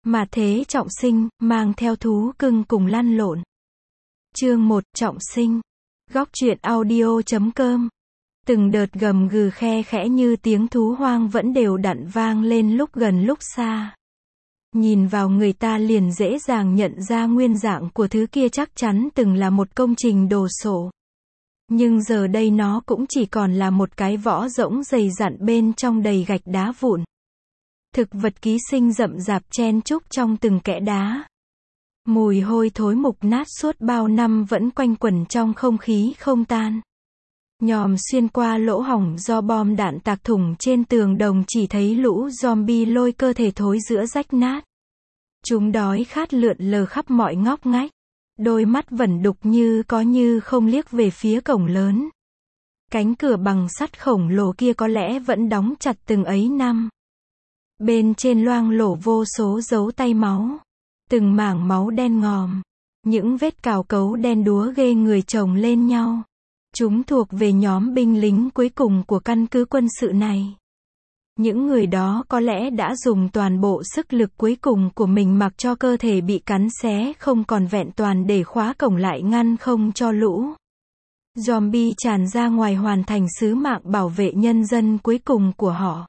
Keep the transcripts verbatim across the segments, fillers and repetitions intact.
Mà thế trọng sinh, mang theo thú cưng cùng lăn lộn. Chương một, trọng sinh. Góc truyện audio chấm com. Từng đợt gầm gừ khe khẽ như tiếng thú hoang vẫn đều đặn vang lên lúc gần lúc xa. Nhìn vào người ta liền dễ dàng nhận ra nguyên dạng của thứ kia chắc chắn từng là một công trình đồ sộ. Nhưng giờ đây nó cũng chỉ còn là một cái vỏ rỗng dày dặn bên trong đầy gạch đá vụn. Thực vật ký sinh rậm rạp chen chúc trong từng kẽ đá. Mùi hôi thối mục nát suốt bao năm vẫn quanh quẩn trong không khí không tan. Nhòm xuyên qua lỗ hổng do bom đạn tạc thủng trên tường đồng chỉ thấy lũ zombie lôi cơ thể thối giữa rách nát. Chúng đói khát lượn lờ khắp mọi ngóc ngách. Đôi mắt vẩn đục như có như không liếc về phía cổng lớn. Cánh cửa bằng sắt khổng lồ kia có lẽ vẫn đóng chặt từng ấy năm. Bên trên loang lổ vô số dấu tay máu. Từng mảng máu đen ngòm. Những vết cào cấu đen đúa ghê người chồng lên nhau. Chúng thuộc về nhóm binh lính cuối cùng của căn cứ quân sự này. Những người đó có lẽ đã dùng toàn bộ sức lực cuối cùng của mình mặc cho cơ thể bị cắn xé không còn vẹn toàn để khóa cổng lại ngăn không cho lũ zombie tràn ra ngoài hoàn thành sứ mạng bảo vệ nhân dân cuối cùng của họ.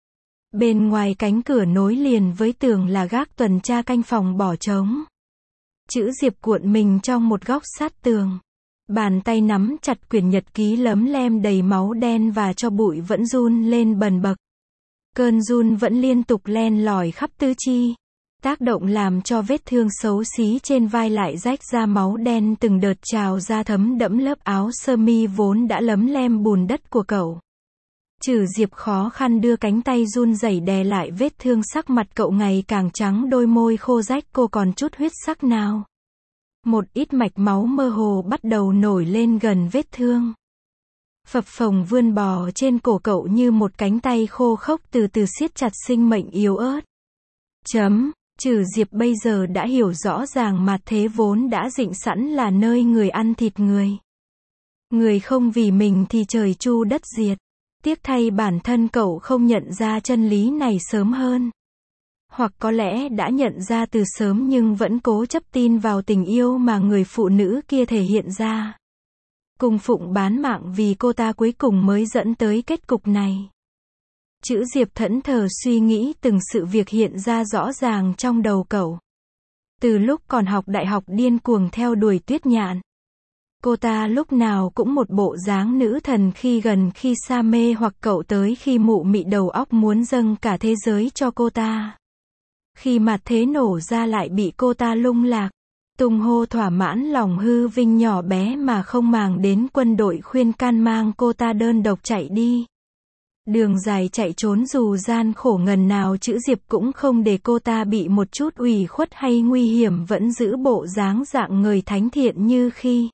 Bên ngoài cánh cửa nối liền với tường là gác tuần tra canh phòng bỏ trống. Chữ Diệp cuộn mình trong một góc sát tường. Bàn tay nắm chặt quyển nhật ký lấm lem đầy máu đen và cho bụi vẫn run lên bần bật. Cơn run vẫn liên tục len lỏi khắp tứ chi. Tác động làm cho vết thương xấu xí trên vai lại rách ra máu đen từng đợt trào ra thấm đẫm lớp áo sơ mi vốn đã lấm lem bùn đất của cậu. Trừ Diệp khó khăn đưa cánh tay run rẩy đè lại vết thương, sắc mặt cậu ngày càng trắng, đôi môi khô rách cô còn chút huyết sắc nào. Một ít mạch máu mơ hồ bắt đầu nổi lên gần vết thương. Phập phồng vươn bò trên cổ cậu như một cánh tay khô khốc từ từ siết chặt sinh mệnh yếu ớt. Chấm, Trừ Diệp bây giờ đã hiểu rõ ràng mặt thế vốn đã định sẵn là nơi người ăn thịt người. Người không vì mình thì trời chu đất diệt. Tiếc thay bản thân cậu không nhận ra chân lý này sớm hơn. Hoặc có lẽ đã nhận ra từ sớm nhưng vẫn cố chấp tin vào tình yêu mà người phụ nữ kia thể hiện ra. Cung phụng bán mạng vì cô ta cuối cùng mới dẫn tới kết cục này. Chữ Diệp thẫn thờ suy nghĩ từng sự việc hiện ra rõ ràng trong đầu cậu. Từ lúc còn học đại học điên cuồng theo đuổi Tuyết Nhạn. Cô ta lúc nào cũng một bộ dáng nữ thần, khi gần khi xa mê hoặc cậu tới khi mụ mị đầu óc muốn dâng cả thế giới cho cô ta. Khi mặt thế nổ ra lại bị cô ta lung lạc. Tung hô thỏa mãn lòng hư vinh nhỏ bé mà không màng đến quân đội khuyên can mang cô ta đơn độc chạy đi. Đường dài chạy trốn dù gian khổ ngần nào Chữ Diệp cũng không để cô ta bị một chút ủy khuất hay nguy hiểm, vẫn giữ bộ dáng dạng người thánh thiện như khi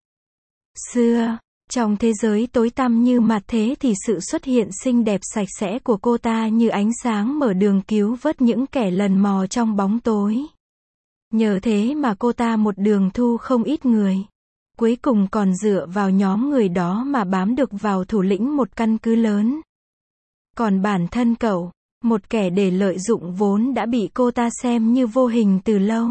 xưa. Trong thế giới tối tăm như mặt thế thì sự xuất hiện xinh đẹp sạch sẽ của cô ta như ánh sáng mở đường cứu vớt những kẻ lần mò trong bóng tối. Nhờ thế mà cô ta một đường thu không ít người. Cuối cùng còn dựa vào nhóm người đó mà bám được vào thủ lĩnh một căn cứ lớn. Còn bản thân cậu, một kẻ để lợi dụng vốn đã bị cô ta xem như vô hình từ lâu.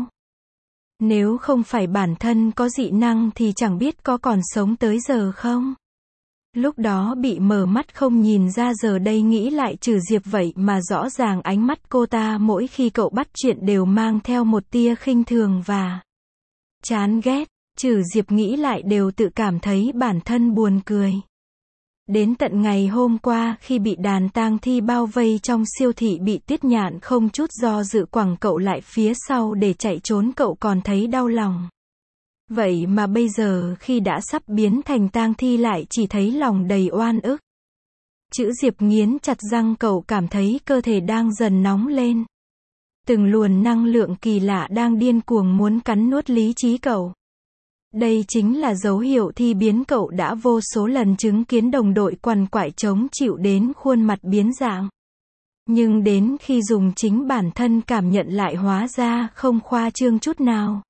Nếu không phải bản thân có dị năng thì chẳng biết có còn sống tới giờ không. Lúc đó bị mở mắt không nhìn ra, giờ đây nghĩ lại Trừ Diệp vậy mà rõ ràng ánh mắt cô ta mỗi khi cậu bắt chuyện đều mang theo một tia khinh thường và chán ghét. Trừ Diệp nghĩ lại đều tự cảm thấy bản thân buồn cười. Đến tận ngày hôm qua khi bị đàn tang thi bao vây trong siêu thị, bị Tuyết Nhạn không chút do dự quẳng cậu lại phía sau để chạy trốn, cậu còn thấy đau lòng. Vậy mà bây giờ khi đã sắp biến thành tang thi lại chỉ thấy lòng đầy oan ức. Chữ Diệp nghiến chặt răng, cậu cảm thấy cơ thể đang dần nóng lên. Từng luồn năng lượng kỳ lạ đang điên cuồng muốn cắn nuốt lý trí cậu. Đây chính là dấu hiệu thi biến, cậu đã vô số lần chứng kiến đồng đội quằn quại chống chịu đến khuôn mặt biến dạng. Nhưng đến khi dùng chính bản thân cảm nhận lại hóa ra không khoa trương chút nào.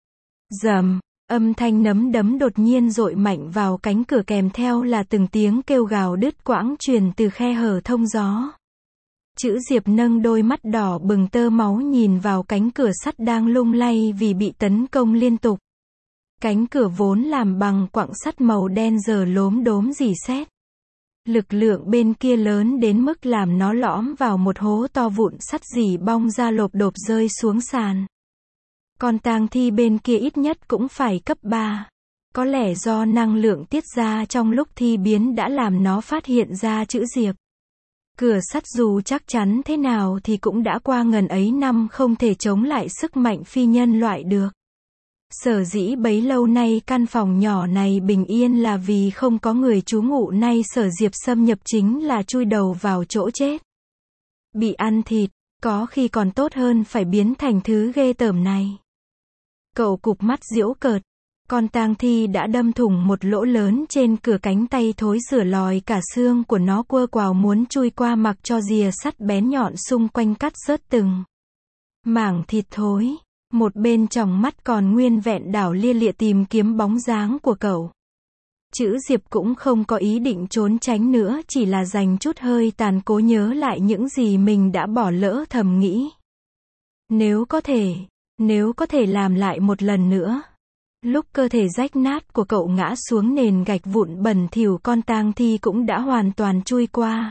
Rầm, âm thanh nấm đấm đột nhiên dội mạnh vào cánh cửa, kèm theo là từng tiếng kêu gào đứt quãng truyền từ khe hở thông gió. Chữ Diệp nâng đôi mắt đỏ bừng tơ máu nhìn vào cánh cửa sắt đang lung lay vì bị tấn công liên tục. Cánh cửa vốn làm bằng quặng sắt màu đen giờ lốm đốm rỉ sét. Lực lượng bên kia lớn đến mức làm nó lõm vào một hố to, vụn sắt rỉ bong ra lộp độp rơi xuống sàn. Con tang thi bên kia ít nhất cũng phải cấp ba. Có lẽ do năng lượng tiết ra trong lúc thi biến đã làm nó phát hiện ra chữ Diệp. Cửa sắt dù chắc chắn thế nào thì cũng đã qua ngần ấy năm không thể chống lại sức mạnh phi nhân loại được. Sở dĩ bấy lâu nay căn phòng nhỏ này bình yên là vì không có người trú ngụ, nay Sở Diệp xâm nhập chính là chui đầu vào chỗ chết. Bị ăn thịt, có khi còn tốt hơn phải biến thành thứ ghê tởm này. Cậu cụp mắt giễu cợt. Con tang thi đã đâm thủng một lỗ lớn trên cửa, cánh tay thối rửa lòi cả xương của nó quơ quào muốn chui qua, mặc cho rìa sắt bén nhọn xung quanh cắt rớt từng mảng thịt thối. Một bên tròng mắt còn nguyên vẹn đảo lia lịa tìm kiếm bóng dáng của cậu. Chữ Diệp cũng không có ý định trốn tránh nữa, chỉ là dành chút hơi tàn cố nhớ lại những gì mình đã bỏ lỡ, thầm nghĩ. Nếu có thể, nếu có thể làm lại một lần nữa. Lúc cơ thể rách nát của cậu ngã xuống nền gạch vụn bẩn thỉu, con tang thi cũng đã hoàn toàn chui qua.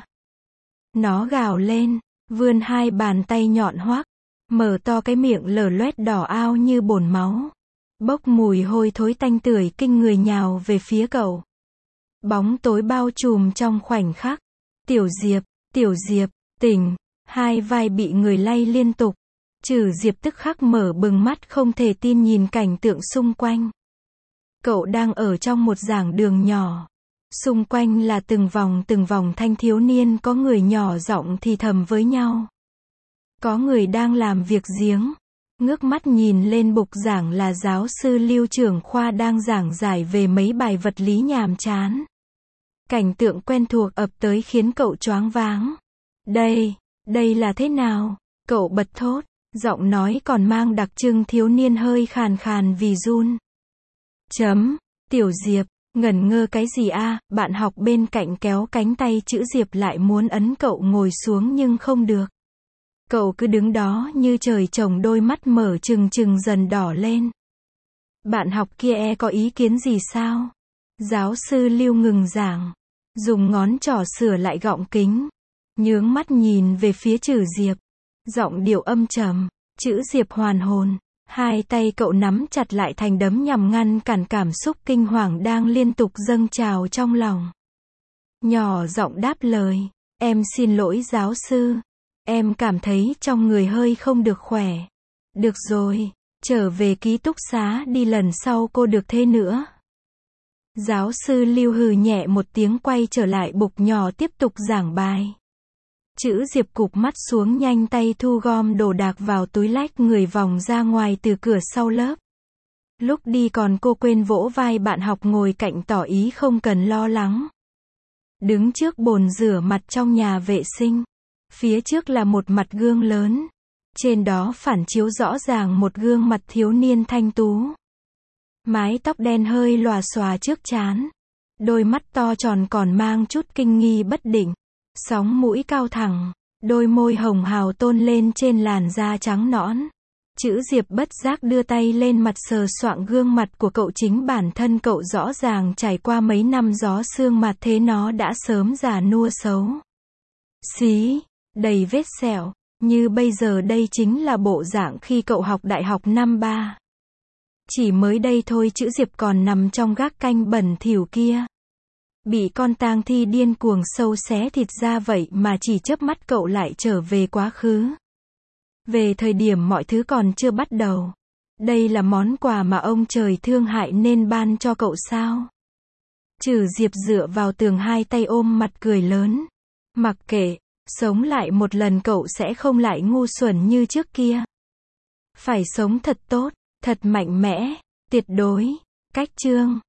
Nó gào lên, vươn hai bàn tay nhọn hoắt, mở to cái miệng lở loét đỏ ao như bồn máu. Bốc mùi hôi thối tanh tưởi kinh người nhào về phía cậu. Bóng tối bao trùm trong khoảnh khắc. Tiểu Diệp, Tiểu Diệp, tỉnh. Hai vai bị người lay liên tục. Chữ Diệp tức khắc mở bừng mắt không thể tin nhìn cảnh tượng xung quanh. Cậu đang ở trong một giảng đường nhỏ. Xung quanh là từng vòng từng vòng thanh thiếu niên, có người nhỏ giọng thì thầm với nhau. Có người đang làm việc giếng. Ngước mắt nhìn lên bục giảng là giáo sư Lưu trưởng khoa đang giảng giải về mấy bài vật lý nhàm chán. Cảnh tượng quen thuộc ập tới khiến cậu choáng váng. Đây, đây là thế nào? Cậu bật thốt. Giọng nói còn mang đặc trưng thiếu niên hơi khàn khàn vì run. Chấm, Tiểu Diệp, ngẩn ngơ cái gì a? Bạn học bên cạnh kéo cánh tay chữ Diệp lại muốn ấn cậu ngồi xuống nhưng không được. Cậu cứ đứng đó như trời trồng, đôi mắt mở trừng trừng dần đỏ lên. Bạn học kia e có ý kiến gì sao? Giáo sư Lưu ngừng giảng, dùng ngón trỏ sửa lại gọng kính, nhướng mắt nhìn về phía chữ Diệp. Giọng điệu âm trầm. Chữ Diệp hoàn hồn. Hai tay cậu nắm chặt lại thành đấm nhằm ngăn cản cảm xúc kinh hoàng đang liên tục dâng trào trong lòng. Nhỏ giọng đáp lời. Em xin lỗi giáo sư. Em cảm thấy trong người hơi không được khỏe. Được rồi, trở về ký túc xá đi, lần sau cô được thế nữa. Giáo sư Lưu hừ nhẹ một tiếng, quay trở lại bục nhỏ tiếp tục giảng bài. Chữ Diệp cụp mắt xuống, nhanh tay thu gom đồ đạc vào túi, lách người vòng ra ngoài từ cửa sau lớp. Lúc đi còn cô quên vỗ vai bạn học ngồi cạnh, tỏ ý không cần lo lắng. Đứng trước bồn rửa mặt trong nhà vệ sinh. Phía trước là một mặt gương lớn. Trên đó phản chiếu rõ ràng một gương mặt thiếu niên thanh tú. Mái tóc đen hơi lòa xòa trước trán. Đôi mắt to tròn còn mang chút kinh nghi bất định. Sóng mũi cao thẳng, đôi môi hồng hào tôn lên trên làn da trắng nõn. Chữ Diệp bất giác đưa tay lên mặt sờ soạng gương mặt của cậu, chính bản thân cậu rõ ràng trải qua mấy năm gió sương mà thế nó đã sớm già nua xấu xí, đầy vết sẹo, như bây giờ đây chính là bộ dạng khi cậu học đại học năm ba. Chỉ mới đây thôi chữ Diệp còn nằm trong gác canh bẩn thỉu kia. Bị con tang thi điên cuồng sâu xé thịt ra vậy mà chỉ chớp mắt cậu lại trở về quá khứ. Về thời điểm mọi thứ còn chưa bắt đầu. Đây là món quà mà ông trời thương hại nên ban cho cậu sao? Chử Diệp dựa vào tường, hai tay ôm mặt cười lớn. Mặc kệ, sống lại một lần cậu sẽ không lại ngu xuẩn như trước kia. Phải sống thật tốt, thật mạnh mẽ, tuyệt đối. Cách chương